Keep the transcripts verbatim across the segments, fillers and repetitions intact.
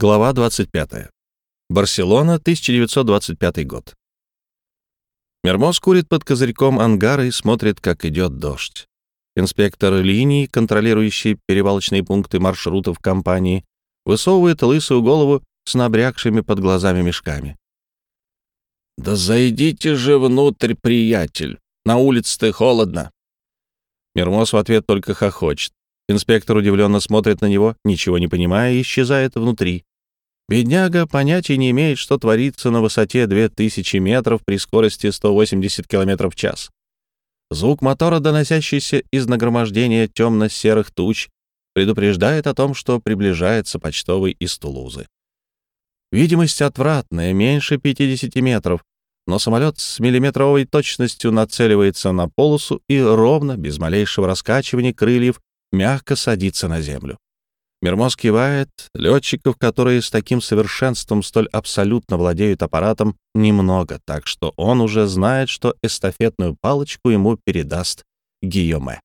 Глава двадцать пятая. Барселона, тысяча девятьсот двадцать пятый год. Мермоз курит под козырьком ангара и смотрит, как идет дождь. Инспектор линий, контролирующий перевалочные пункты маршрутов компании, высовывает лысую голову с набрякшими под глазами мешками. «Да зайдите же внутрь, приятель! На улице-то холодно!» Мермоз в ответ только хохочет. Инспектор удивленно смотрит на него, ничего не понимая, и исчезает внутри. Бедняга понятия не имеет, что творится на высоте две тысячи метров при скорости сто восемьдесят километров в час. Звук мотора, доносящийся из нагромождения темно-серых туч, предупреждает о том, что приближается почтовый из Тулузы. Видимость отвратная, меньше пятидесяти метров, но самолет с миллиметровой точностью нацеливается на полосу и ровно, без малейшего раскачивания крыльев, мягко садится на землю. Мермоз кивает. Летчиков, которые с таким совершенством столь абсолютно владеют аппаратом, немного, так что он уже знает, что эстафетную палочку ему передаст Гийоме.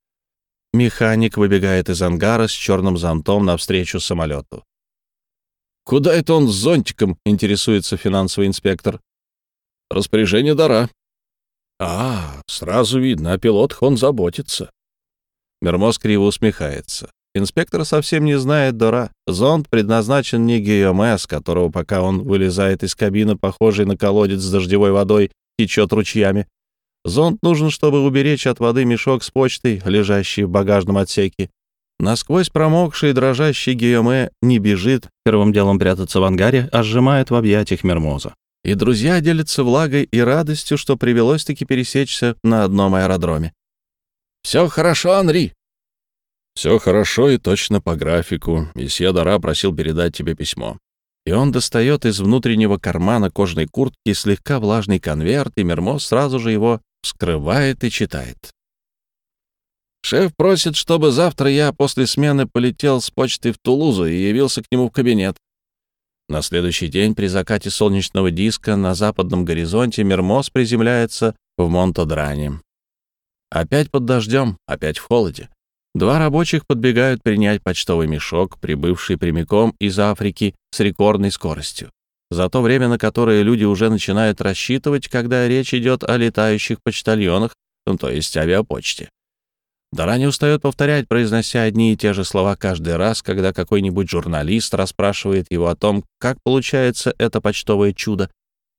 Механик выбегает из ангара с черным зонтом навстречу самолету. «Куда это он с зонтиком?» — интересуется финансовый инспектор. «Распоряжение Дара». «А, сразу видно, о пилотах он заботится». Мермоз криво усмехается. Инспектор совсем не знает Дора. Зонт предназначен не Гийоме, с которого, пока он вылезает из кабины, похожий на колодец с дождевой водой, течет ручьями. Зонт нужен, чтобы уберечь от воды мешок с почтой, лежащий в багажном отсеке. Насквозь промокший, дрожащий Гийоме не бежит, первым делом прятаться в ангаре, а сжимает в объятиях Мермоза. И друзья делятся влагой и радостью, что привелось-таки пересечься на одном аэродроме. «Все хорошо, Анри?» «Все хорошо и точно по графику. Месье Дара просил передать тебе письмо». И он достает из внутреннего кармана кожаной куртки слегка влажный конверт, и Мермоз сразу же его вскрывает и читает. «Шеф просит, чтобы завтра я после смены полетел с почты в Тулузу и явился к нему в кабинет». На следующий день при закате солнечного диска на западном горизонте Мермоз приземляется в Монтодране. Опять под дождем, опять в холоде. Два рабочих подбегают принять почтовый мешок, прибывший прямиком из Африки с рекордной скоростью. За то время, на которое люди уже начинают рассчитывать, когда речь идет о летающих почтальонах, ну, то есть авиапочте. Дара не устает повторять, произнося одни и те же слова каждый раз, когда какой-нибудь журналист расспрашивает его о том, как получается это почтовое чудо.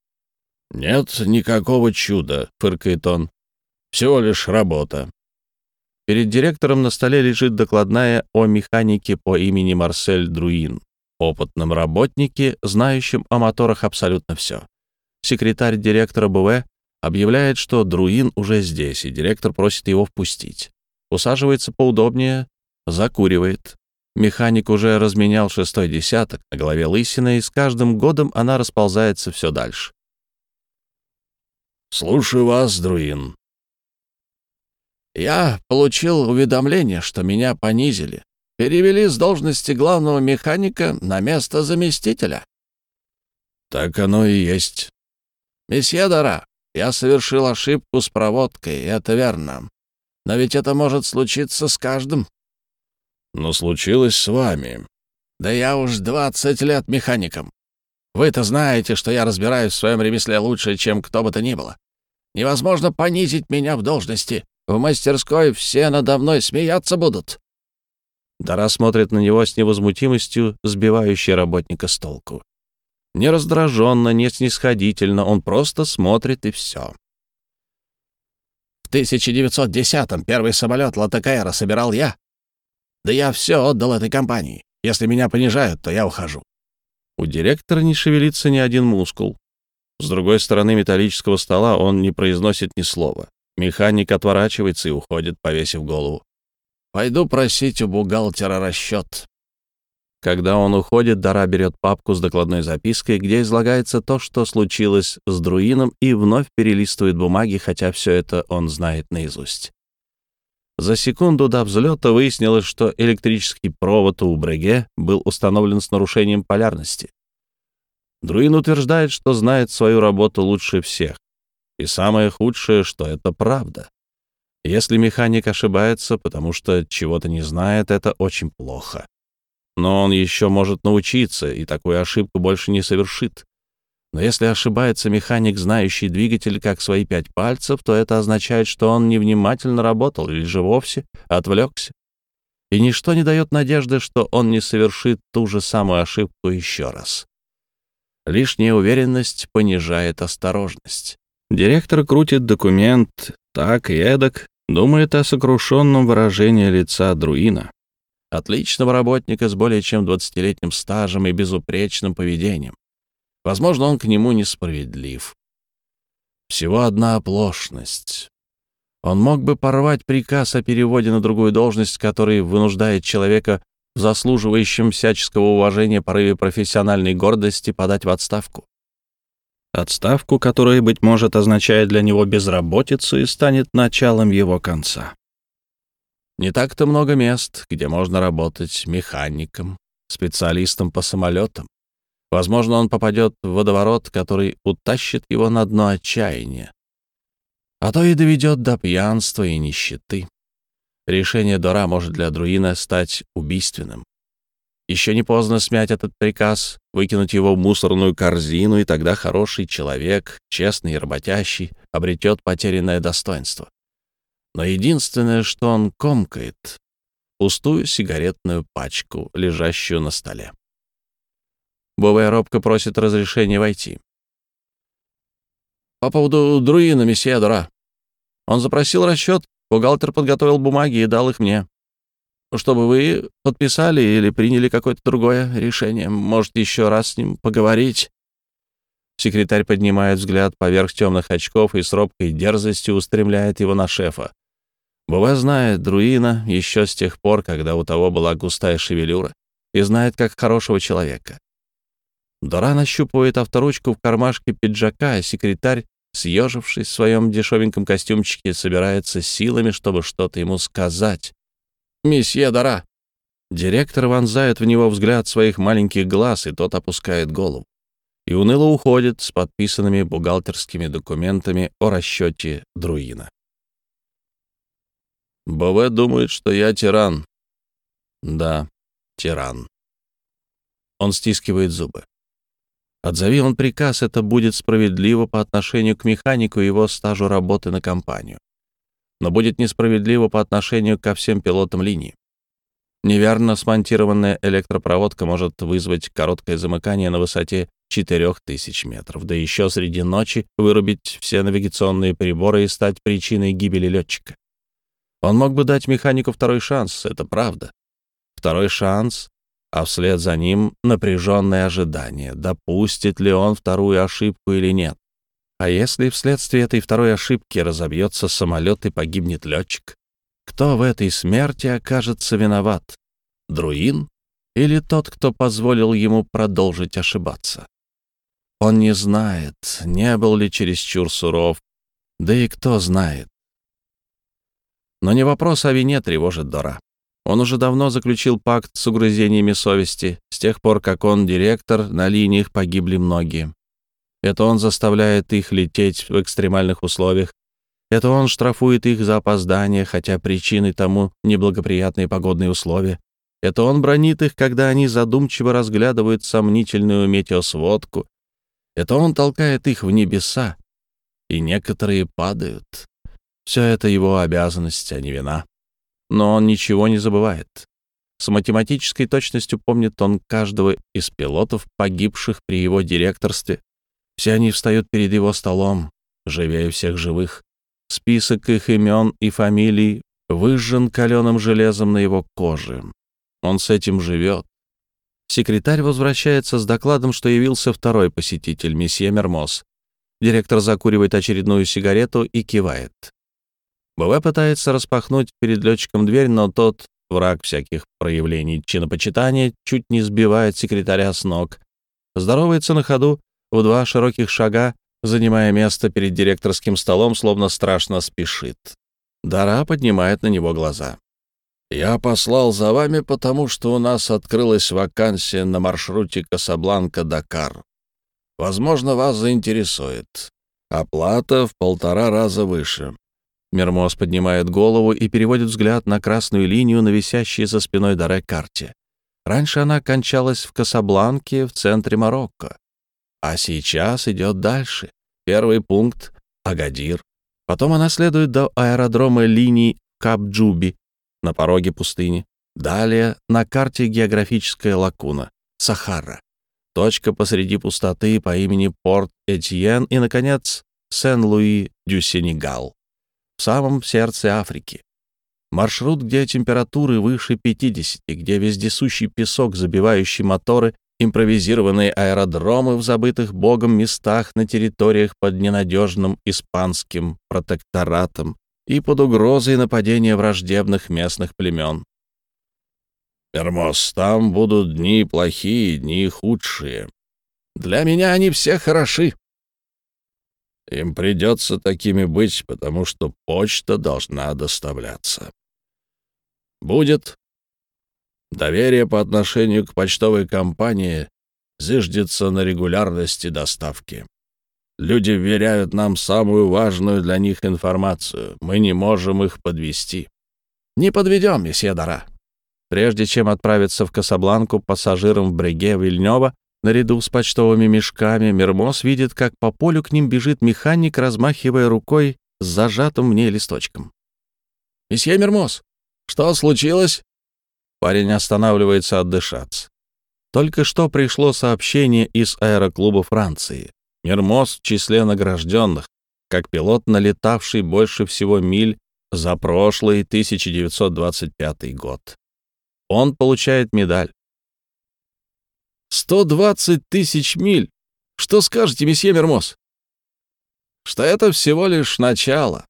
«Нет никакого чуда», — фыркает он. «Всего лишь работа». Перед директором на столе лежит докладная о механике по имени Марсель Друин, опытном работнике, знающем о моторах абсолютно все. Секретарь директора БВ объявляет, что Друин уже здесь, и директор просит его впустить. Усаживается поудобнее, закуривает. Механик уже разменял шестой десяток, на голове лысина, и с каждым годом она расползается все дальше. «Слушаю вас, Друин». «Я получил уведомление, что меня понизили. Перевели с должности главного механика на место заместителя». «Так оно и есть». «Месье Дара, я совершил ошибку с проводкой, это верно. Но ведь это может случиться с каждым». «Но случилось с вами». «Да я уж двадцать лет механиком. Вы-то знаете, что я разбираюсь в своем ремесле лучше, чем кто бы то ни было. Невозможно понизить меня в должности. В мастерской все надо мной смеяться будут». Дара смотрит на него с невозмутимостью, сбивающей работника с толку. Не раздраженно, не снисходительно, он просто смотрит, и все. «В тысяча девятьсот десятом первый самолет Латакаэра собирал я. Да я все отдал этой компании. Если меня понижают, то я ухожу». У директора не шевелится ни один мускул. С другой стороны металлического стола он не произносит ни слова. Механик отворачивается и уходит, повесив голову. «Пойду просить у бухгалтера расчет». Когда он уходит, Дара берет папку с докладной запиской, где излагается то, что случилось с Друином, и вновь перелистывает бумаги, хотя все это он знает наизусть. За секунду до взлета выяснилось, что электрический провод у Бреге был установлен с нарушением полярности. Друин утверждает, что знает свою работу лучше всех. И самое худшее, что это правда. Если механик ошибается, потому что чего-то не знает, это очень плохо. но он еще может научиться и такую ошибку больше не совершит. Но если ошибается механик, знающий двигатель как свои пять пальцев, то это означает, что он невнимательно работал или же вовсе отвлекся. И ничто не дает надежды, что он не совершит ту же самую ошибку еще раз. Лишняя уверенность понижает осторожность. Директор крутит документ так и эдак, думает о сокрушенном выражении лица Друина, отличного работника с более чем двадцатилетним стажем и безупречным поведением. Возможно, он к нему несправедлив. Всего одна оплошность. Он мог бы порвать приказ о переводе на другую должность, который вынуждает человека в заслуживающем всяческого уважения порыве профессиональной гордости подать в отставку. Отставку, которая, быть может, означает для него безработицу и станет началом его конца. Не так-то много мест, где можно работать механиком, специалистом по самолетам. Возможно, он попадет в водоворот, который утащит его на дно отчаяния, а то и доведет до пьянства и нищеты. Решение Дора может для Друина стать убийственным. Еще не поздно смять этот приказ, выкинуть его в мусорную корзину, и тогда хороший человек, честный и работящий, обретет потерянное достоинство. Но единственное, что он комкает — пустую сигаретную пачку, лежащую на столе. Бове робко просит разрешения войти. «По поводу Друина, месье Дора. Он запросил расчет, бухгалтер подготовил бумаги и дал их мне. Чтобы вы подписали или приняли какое-то другое решение. Можете еще раз с ним поговорить». Секретарь поднимает взгляд поверх темных очков и с робкой дерзостью устремляет его на шефа. Бове знает Друина еще с тех пор, когда у того была густая шевелюра, и знает как хорошего человека. Дора нащупывает авторучку в кармашке пиджака, а секретарь, съежившись в своем дешевеньком костюмчике, собирается силами, чтобы что-то ему сказать. «Месье Дора!» Директор вонзает в него взгляд своих маленьких глаз, и тот опускает голову и уныло уходит с подписанными бухгалтерскими документами о расчете Друина. Бове думает, что я тиран. Да, тиран. Он стискивает зубы. Отзови он приказ, это будет справедливо по отношению к механику и его стажу работы на компанию. Но будет несправедливо по отношению ко всем пилотам линии. Неверно смонтированная электропроводка может вызвать короткое замыкание на высоте четырех тысяч метров, да еще среди ночи вырубить все навигационные приборы и стать причиной гибели летчика. Он мог бы дать механику второй шанс, это правда. Второй шанс, а вслед за ним напряженное ожидание, допустит ли он вторую ошибку или нет. А если вследствие этой второй ошибки разобьется самолет и погибнет летчик? Кто в этой смерти окажется виноват? Друин или тот, кто позволил ему продолжить ошибаться? Он не знает, не был ли чересчур суров, да и кто знает. Но не вопрос о вине тревожит Дора. Он уже давно заключил пакт с угрызениями совести. С тех пор, как он директор, на линиях погибли многие. Это он заставляет их лететь в экстремальных условиях. Это он штрафует их за опоздание, хотя причиной тому неблагоприятные погодные условия. Это он бранит их, когда они задумчиво разглядывают сомнительную метеосводку. Это он толкает их в небеса, и некоторые падают. Все это его обязанность, а не вина. Но он ничего не забывает. С математической точностью помнит он каждого из пилотов, погибших при его директорстве. Все они встают перед его столом, живее всех живых. Список их имен и фамилий выжжен каленым железом на его коже. Он с этим живет. Секретарь возвращается с докладом, что явился второй посетитель, месье Мермоз. Директор закуривает очередную сигарету и кивает. Бове пытается распахнуть перед летчиком дверь, но тот, враг всяких проявлений чинопочитания, чуть не сбивает секретаря с ног. Здоровается на ходу в два широких шага, занимая место перед директорским столом, словно страшно спешит. Дора поднимает на него глаза. «Я послал за вами, потому что у нас открылась вакансия на маршруте Касабланка-Дакар. Возможно, вас заинтересует. Оплата в полтора раза выше». Мермоз поднимает голову и переводит взгляд на красную линию на висящей за спиной Доре карте. Раньше она кончалась в Касабланке, в центре Марокко. А сейчас идет дальше. Первый пункт — Агадир. Потом она следует до аэродрома линий Кап-Джуби на пороге пустыни. Далее на карте географическая лакуна — Сахара. Точка посреди пустоты по имени Порт-Этьен и, наконец, Сен-Луи-дю-Сенегал, в самом сердце Африки. Маршрут, где температуры выше пятидесяти, где вездесущий песок, забивающий моторы, импровизированные аэродромы в забытых богом местах на территориях под ненадежным испанским протекторатом и под угрозой нападения враждебных местных племен. «Мермоз, там будут дни плохие, дни худшие. Для меня они все хороши. Им придется такими быть, потому что почта должна доставляться. Будет. Доверие по отношению к почтовой компании зиждется на регулярности доставки. Люди вверяют нам самую важную для них информацию. Мы не можем их подвести». «Не подведем, месье Дара». Прежде чем отправиться в Касабланку, пассажирам в бреге Вильнёва, наряду с почтовыми мешками, Мермоз видит, как по полю к ним бежит механик, размахивая рукой с зажатым в ней листочком. «Месье Мермоз, что случилось?» Парень останавливается отдышаться. Только что пришло сообщение из аэроклуба Франции. Мермоз в числе награжденных, как пилот, налетавший больше всего миль за прошлый тысяча девятьсот двадцать пятый год. Он получает медаль. «Сто двадцать тысяч миль! Что скажете, месье Мермоз?» «Что это всего лишь начало.